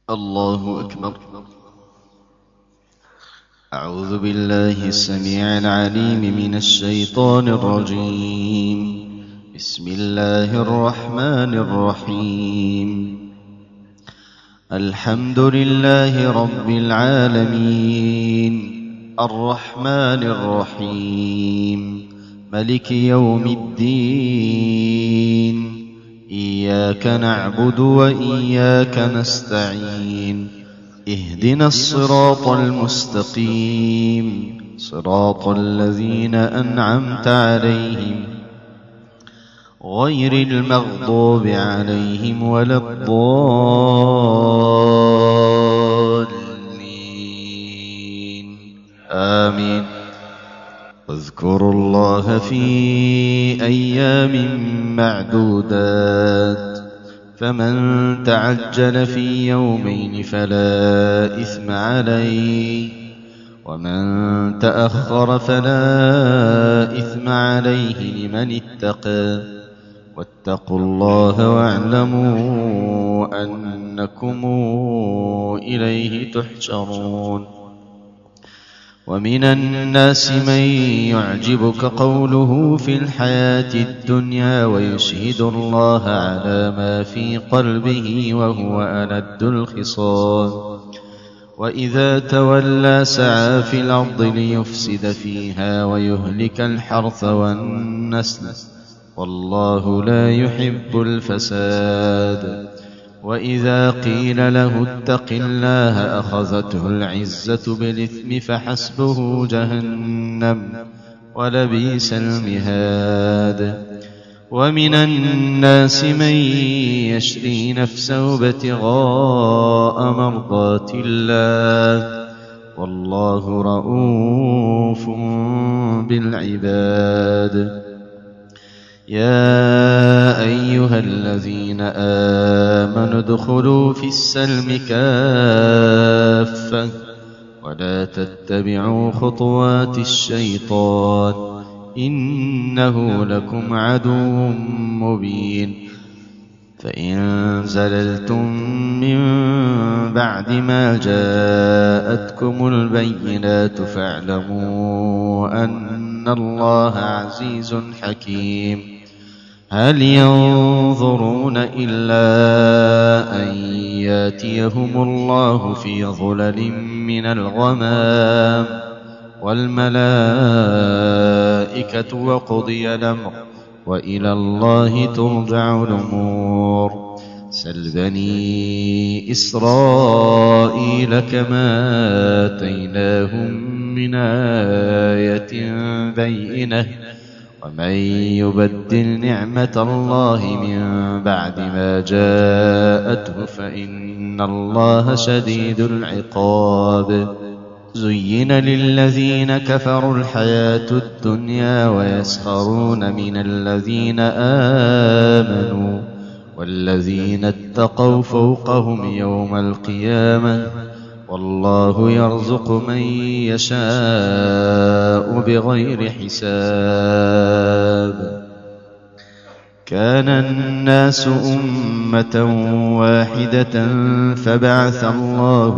الله أكبر. أعوذ بالله السميع العليم من الشيطان الرجيم. بسم الله الرحمن الرحيم. الحمد لله رب العالمين الرحمن الرحيم ملك يوم الدين. إياك نعبد وإياك نستعين. اهدنا الصراط المستقيم صراط الذين أنعمت عليهم غير المغضوب عليهم ولا الضالين آمين. واذكروا الله في أيام معدودات، فمن تعجل في يومين فلا إثم عليه، ومن تأخر فلا إثم عليه لمن اتقى. واتقوا الله واعلموا أنكم إليه تحشرون. ومن الناس من يعجبك قوله في الحياة الدنيا ويشهد الله على ما في قلبه وهو ألد الخصام. وإذا تولى سعى في الأرض ليفسد فيها ويهلك الحرث والنسل، والله لا يحب الفساد. وإذا قيل له اتق الله أخذته العزة بالإثم فحسبه جهنم ولبئس المهاد. ومن الناس من يشري نفسه ابتغاء مرضات الله، والله رؤوف بالعباد. يا أيها الذين آمنوا ادخلوا في السلم كافة ولا تتبعوا خطوات الشيطان إنه لكم عدو مبين. فإن زللتم من بعد ما جاءتكم البينات فاعلموا أن الله عزيز حكيم. هل ينظرون إلا أن ياتيهم الله في ظلل من الغمام والملائكة وقضي الأمر وإلى الله ترجع الأمور. سل بني إسرائيل كما آتيناهم من آية بينة ومن يبدل نعمة الله من بعد ما جاءته فإن الله شديد العقاب. زين للذين كفروا الحياة الدنيا ويسخرون من الذين آمنوا والذين اتقوا فوقهم يوم القيامة، والله يرزق من يشاء بغير حساب. كان الناس أمة واحدة فبعث الله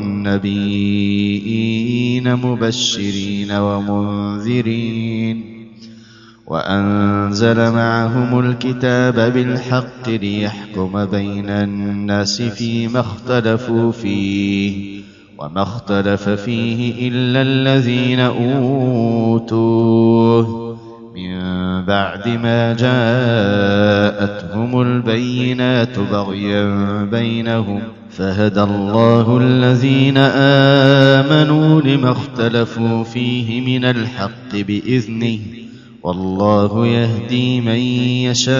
النبيين مبشرين ومنذرين وأنزل معهم الكتاب بالحق ليحكم بين الناس فيما اختلفوا فيه، وما اختلف فيه إلا الذين أوتوه من بعد ما جاءتهم البينات بغيا بينهم، فهدى الله الذين آمنوا لما اختلفوا فيه من الحق بإذنه، والله يهدي من يشاء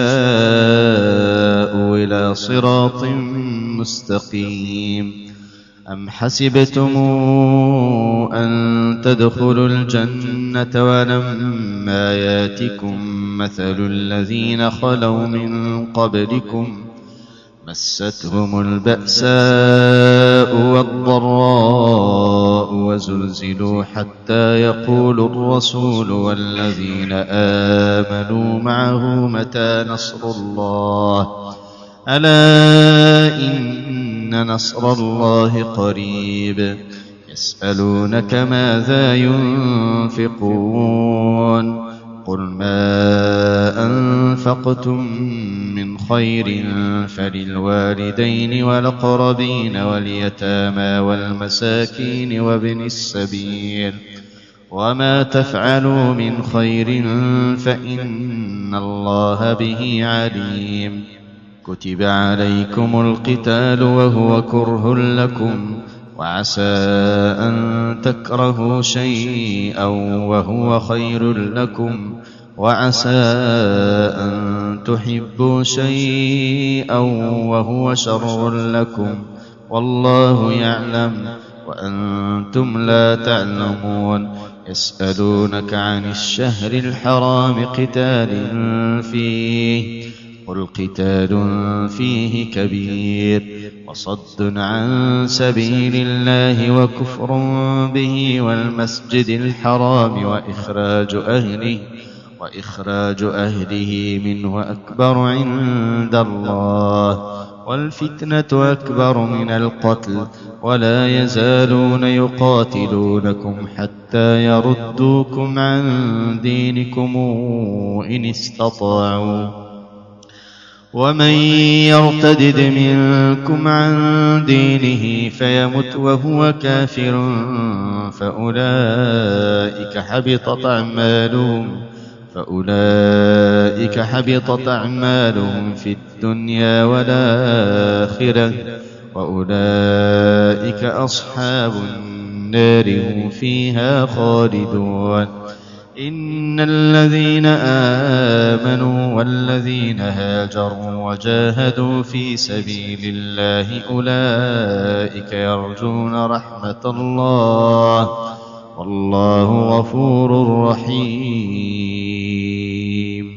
إلى صراط مستقيم. أم حسبتم أن تدخلوا الجنة ولما ياتكم مثل الذين خلوا من قبلكم مستهم البأساء والضراء وزلزلوا حتى يقول الرسول والذين آمنوا معه متى نصر الله، ألا إن إن نصر الله قريب يسألونك ماذا ينفقون قل ما أنفقتم من خير فللوالدين والأقربين واليتامى والمساكين وابن السبيل وما تفعلوا من خير فإن الله به عليم كتب عليكم القتال وهو كره لكم وعسى أن تكرهوا شيئا وهو خير لكم وعسى أن تحبوا شيئا وهو شر لكم والله يعلم وأنتم لا تعلمون يسألونك عن الشهر الحرام قتال فيه قل قتال فيه كبير وصد عن سبيل الله وكفر به والمسجد الحرام وإخراج أهله منه أكبر عند الله والفتنة أكبر من القتل ولا يزالون يقاتلونكم حتى يردوكم عن دينكم إن استطاعوا ومن يرتدد منكم عن دينه فيمت وهو كافر فأولئك حبطت أعمالهم في الدنيا والآخرة وأولئك أصحاب النار هم فيها خالدون إن الذين آمنوا والذين هاجروا وجاهدوا في سبيل الله أولئك يرجون رحمة الله والله غفور رحيم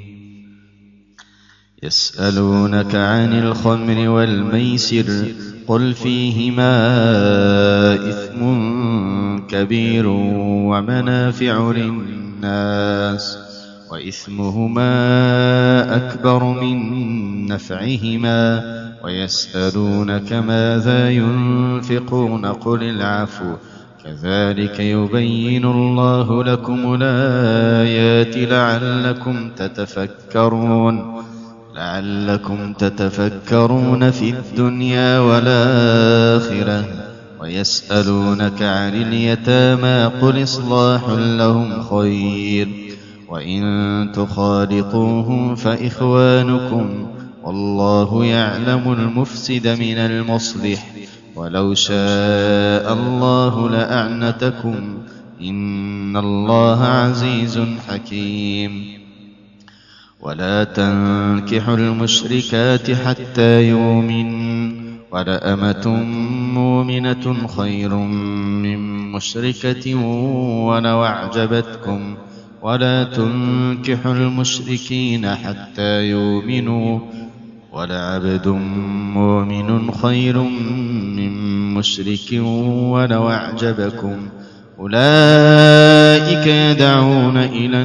يسألونك عن الخمر والميسر قل فيهما إثم كبير ومنافع للناس وإثمهما أكبر من نفعهما ويسألونك ماذا ينفقون قل العفو كذلك يبين الله لكم الآيات لعلكم تتفكرون في الدنيا والآخرة ويسألونك عن اليتامى قل إصلاح لهم خير وإن تخالطوهم فإخوانكم والله يعلم المفسد من المصلح ولو شاء الله لأعنتكم إن الله عزيز حكيم ولا تنكحوا المشركات حتى يؤمنوا ولأمة مؤمنة خير من مشركة ولو أعجبتكم ولا تنكحوا المشركين حتى يؤمنوا ولعبد مؤمن خير من مشرك ولو أعجبكم أولئك يدعون إلى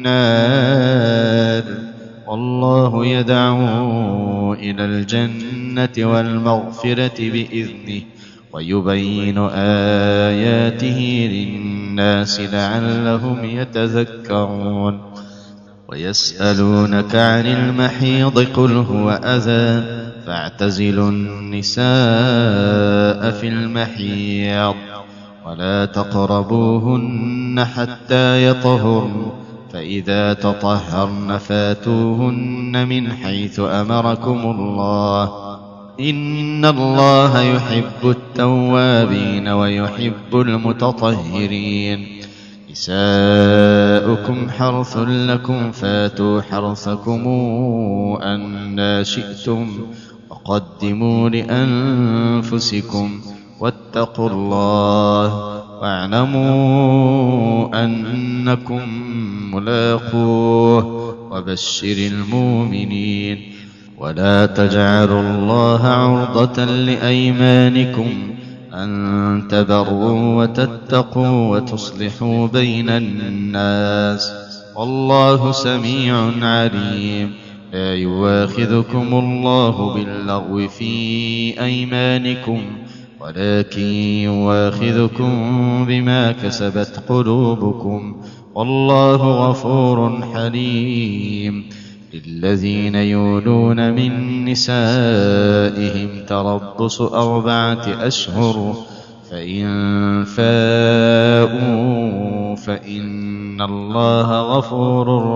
النار والله يدعو إلى الجنة والمغفرة بإذنه ويبين آياته للناس لعلهم يتذكرون ويسألونك عن المحيض قل هو أذى فاعتزلوا النساء في المحيض ولا تقربوهن حتى يطهرن فإذا تطهرن فاتوهن من حيث أمركم الله إن الله يحب التوابين ويحب المتطهرين نساؤكم حرث لكم فاتوا حرثكم أنى شئتم وقدموا لأنفسكم واتقوا الله واعلموا أنكم ملاقوه وبشر المؤمنين ولا تجعلوا الله عرضة لأيمانكم أن تبروا وتتقوا وتصلحوا بين الناس والله سميع عليم لا يواخذكم الله باللغو في أيمانكم ولكن يواخذكم بما كسبت قلوبكم والله غفور حليم. للذين يولون من نسائهم تربص 4 أشهر فإن فاءوا فإن الله غفور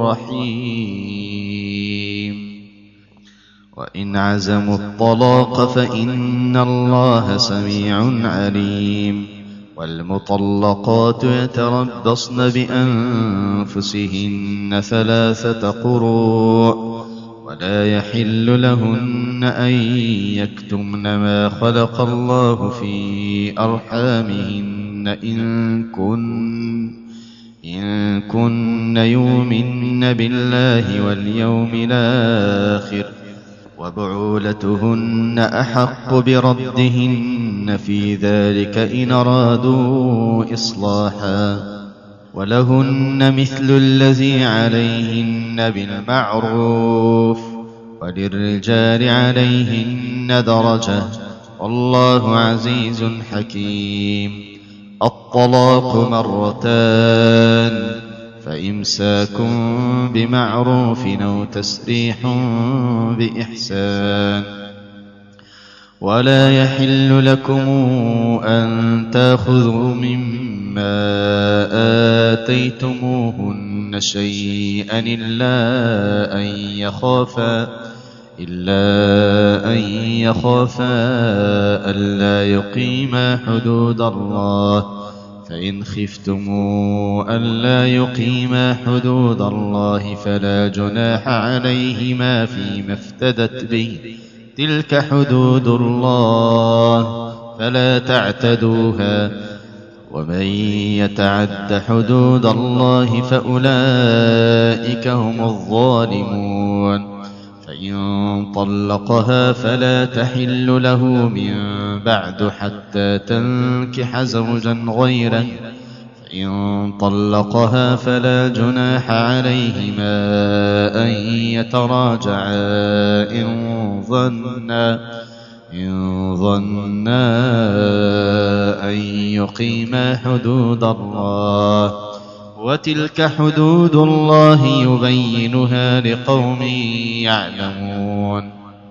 رحيم. وإن عزموا الطلاق فإن الله سميع عليم. والمطلقات يتربصن بأنفسهن 3 قروء ولا يحل لهن أن يكتمن ما خلق الله في أرحامهن إن كن يؤمن بالله واليوم الآخر وبعولتهن أحق بردهن في ذلك إن أرادوا إصلاحا ولهن مثل الذي عليهن بالمعروف وللرجال عليهن درجة والله عزيز حكيم. الطلاق 2 فإمساك بمعروف أو تسريح بإحسان. ولا يحل لكم أن تأخذوا مما آتيتموهن شيئا إلا أن يخافا ألا يقيما حدود الله فإن خفتم ألا يقيما حدود الله فلا جناح عليهما فيما افتدت به تلك حدود الله فلا تعتدوها ومن يتعد حدود الله فأولئك هم الظالمون. فإن طلقها فلا تحل له من بعد حتى تنكح زوجا غيره. فإن طلقها فلا جناح عليهما أن يتراجعا إن ظنا أن يقيما حدود الله وتلك حدود الله يبينها لقوم يعلمون.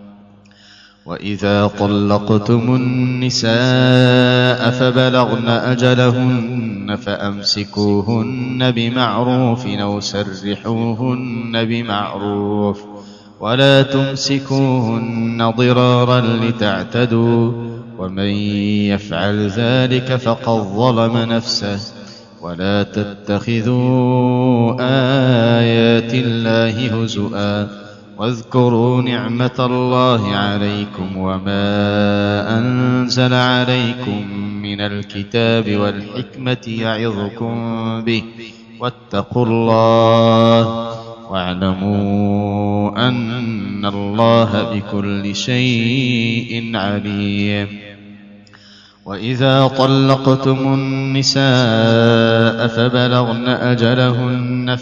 وإذا طلقتم النساء فبلغن أجلهن فأمسكوهن بمعروف أو سرحوهن بمعروف ولا تمسكوهن ضرارا لتعتدوا ومن يفعل ذلك فقد ظلم نفسه. ولا تتخذوا آيات الله هزؤا واذكروا نعمة الله عليكم وما أنزل عليكم من الكتاب والحكمة يعظكم به واتقوا الله واعلموا أن الله بكل شيء عليم. وإذا طلقتم النساء فبلغن أجلهن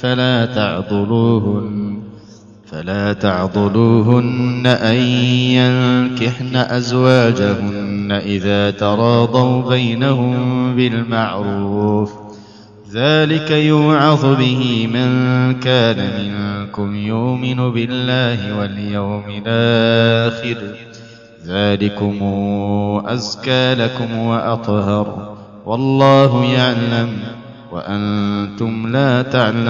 فلا تعضلوهن أن ينكحن أزواجهن إذا تراضوا بينهم بالمعروف ذلك يوعظ به من كان منكم يؤمن بالله واليوم الآخر ذلكم أزكى لكم وأطهر والله يعلم وأنتم لا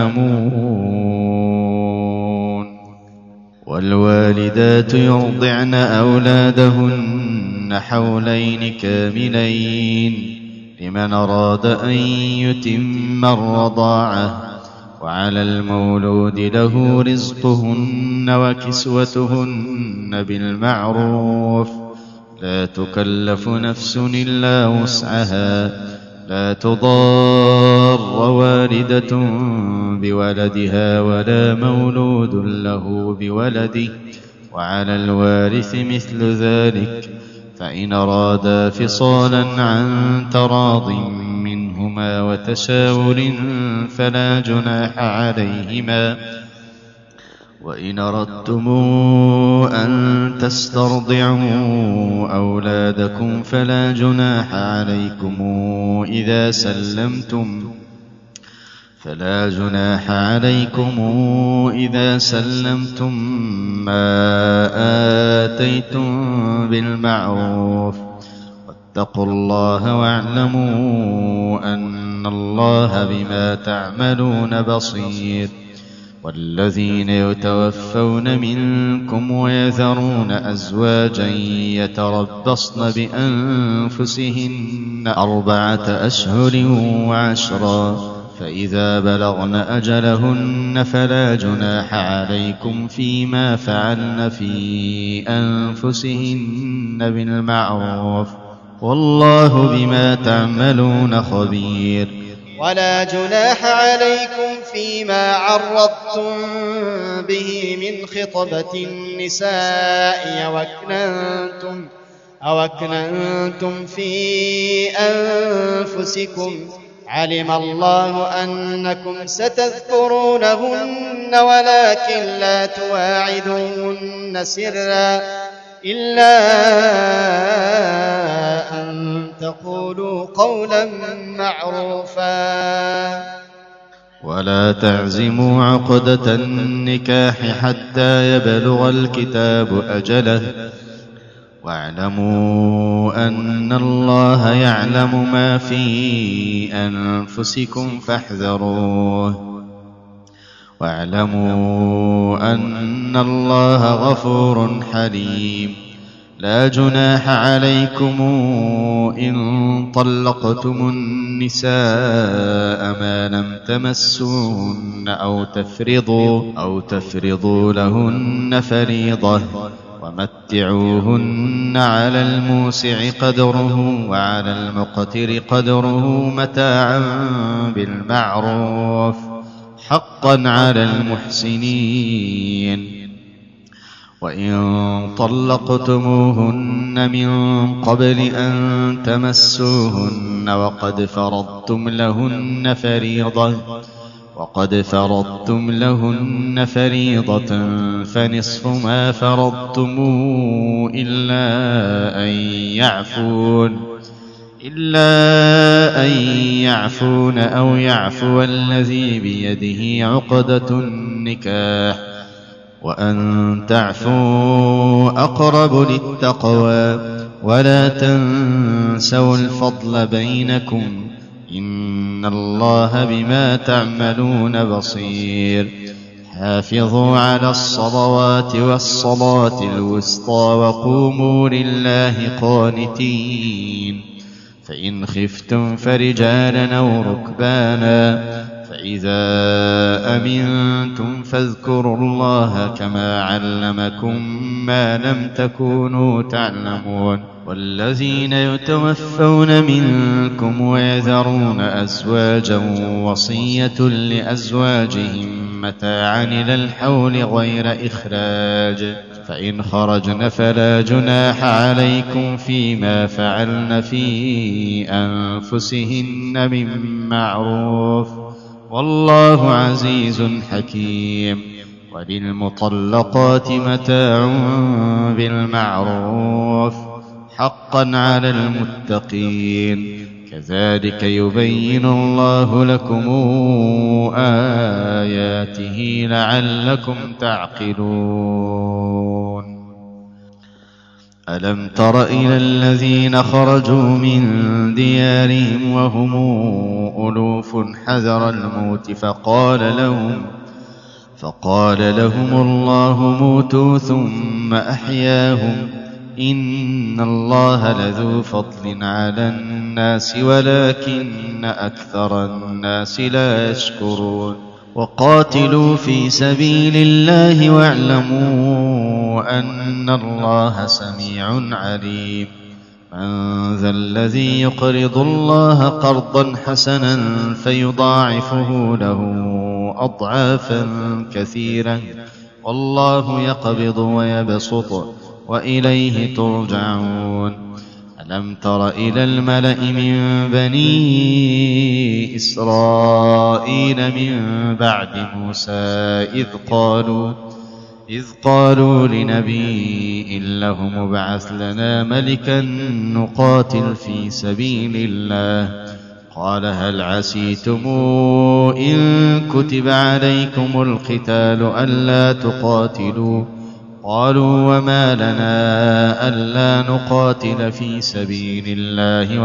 تعلمون. والوالدات يرضعن أولادهن حولين كاملين لمن أراد أن يتم الرضاعة وعلى المولود له رزقهن وكسوتهن بالمعروف لا تكلف نفس إلا وسعها لا تضار والدة بولدها ولا مولود له بولده وعلى الوارث مثل ذلك فإن أرادا فصالا عن تراض منهما وتشاور فلا جناح عليهما وإن أردتم أن تسترضعوا أولادكم فلا جناح عليكم إذا سلمتم ما آتيتم بالمعروف واتقوا الله واعلموا أن الله بما تعملون بصير. والذين يتوفون منكم ويذرون أزواجا يتربصن بأنفسهن 4 أشهر و10 فإذا بلغن أجلهن فلا جناح عليكم فيما فعلن في أنفسهن بالمعروف والله بما تعملون خبير. ولا جناح عليكم فيما عرضتم به من خطبة النساء أو أكننتم في أنفسكم علم الله أنكم ستذكرونهن ولكن لا تواعدوهن سرا إلا أن تقولوا قولا معروفا. ولا تعزموا عقدة النكاح حتى يبلغ الكتاب أجله واعلموا أن الله يعلم ما في أنفسكم فاحذروه واعلموا أن الله غفور حليم. لا جناح عليكم إن طلقتم النساء ما لم تمسوهن أو تفرضوا لهن فريضة ومتعوهن على الموسع قدره وعلى المقتر قدره متاعا بالمعروف حقا على المحسنين. وإن طلقتموهن من قبل أن تمسوهن وقد فرضتم لهن فريضة فنصف ما فرضتم إلا أن يعفون أو يعفو الذي بيده عقدة النكاح وأن تعفوا أقرب للتقوى ولا تنسوا الفضل بينكم إن الله بما تعملون بصير. حافظوا على الصلوات والصلاة الوسطى وقوموا لله قانتين. فإن خفتم فرجالا أو ركبانا فإذا أمنتم فاذكروا الله كما علمكم ما لم تكونوا تعلمون. والذين يتوفون منكم ويذرون أزواجا وصية لأزواجهم متاعا إلى الحول غير إخراج فإن خرجن فلا جناح عليكم فيما فعلن في أنفسهن من معروف والله عزيز حكيم. وللمطلقات متاع بالمعروف حقا على المتقين كذلك يبين الله لكم آياته لعلكم تعقلون. ألم تر إلى الذين خرجوا من ديارهم وهم ألوف حذر الموت فقال لهم الله موتوا ثم أحياهم إن الله لذو فضل على الناس ولكن أكثر الناس لا يشكرون. وقاتلوا في سبيل الله واعلموا أن الله سميع عليم. من ذا الذي يقرض الله قرضا حسنا فيضاعفه له أضعافا كثيرة والله يقبض ويبسط وإليه ترجعون. ألم تر إلى الملأ من بني إسرائيل من بعد موسى إذ قالوا لنبي له مبعث لنا ملكا نقاتل في سبيل الله قال هل عسيتم إن كتب عليكم القتال ألا تقاتلوا قالوا وما لنا ألا نقاتل في سبيل الله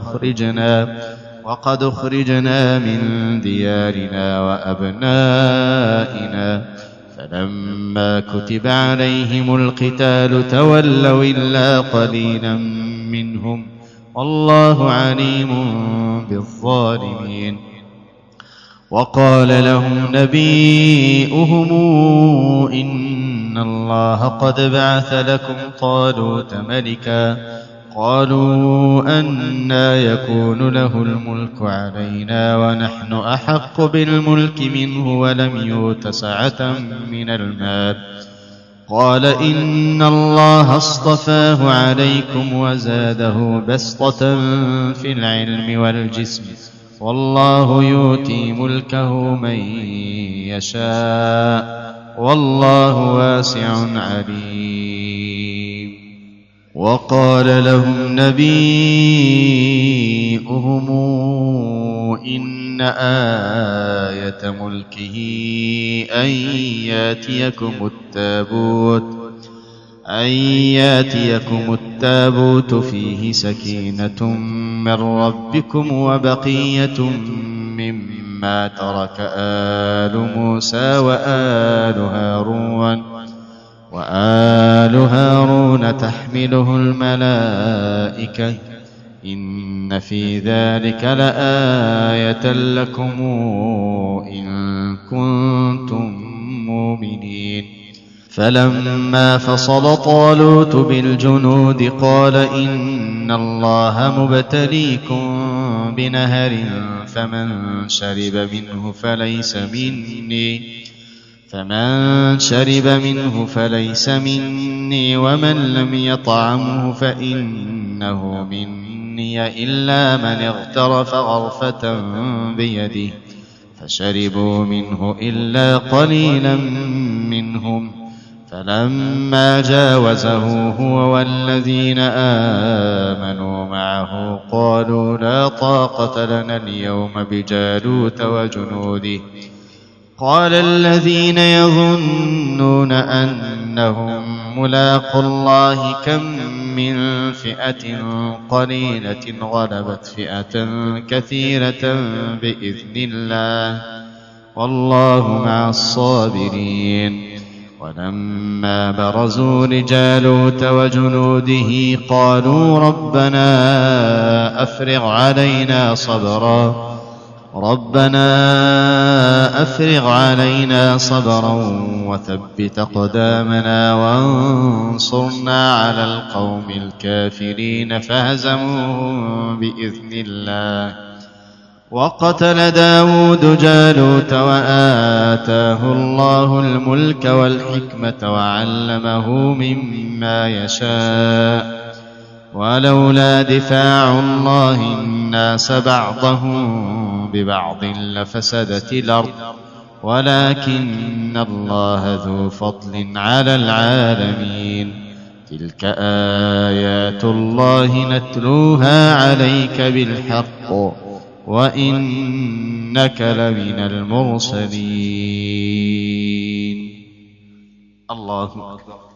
وقد أخرجنا من ديارنا وأبنائنا فلما كتب عليهم القتال تولوا إلا قليلا منهم والله عليم بالظالمين وقال لهم نبيئهم إن الله قد بعث لكم طالوت ملكا قالوا أنى يكون له الملك علينا ونحن أحق بالملك منه ولم يؤت سعة من المال قال إن الله اصطفاه عليكم وزاده بسطة في العلم والجسم والله يؤتي ملكه من يشاء والله واسع عليم وقال لهم نبيئهم إن آية ملكه أن ياتيكم التابوت فيه سكينة من ربكم وبقية مما ترك آل موسى وآل هارون تحمله الملائكة إن في ذلك لآية لكم إن كنتم مؤمنين فلما فصل طالوت بالجنود قال إن الله مبتليكم بنهر فمن شرب منه فليس مني ومن لم يطعمه فإنه مني إلا من اغترف غرفة بيده فشربوا منه إلا قليلا منهم فلما جاوزه هو والذين آمنوا معه قالوا لا طاقة لنا اليوم بجالوت وجنوده قال الذين يظنون أنهم ملاقوا الله كم من فئة قليلة غلبت فئة كثيرة بإذن الله والله مع الصابرين ولما برزوا لجالوت وجنوده قالوا ربنا أفرغ علينا صبرا وثبت أقدامنا وانصرنا على القوم الكافرين فهزموهم بإذن الله وقتل داود جالوت وآتاه الله الملك والحكمة وعلمه مما يشاء ولولا دفاع الله الناس بعضهم ببعض لفسدت الأرض ولكن الله ذو فضل على العالمين تلك آيات الله نتلوها عليك بالحق وإنك لمن المرسلين الله أكبر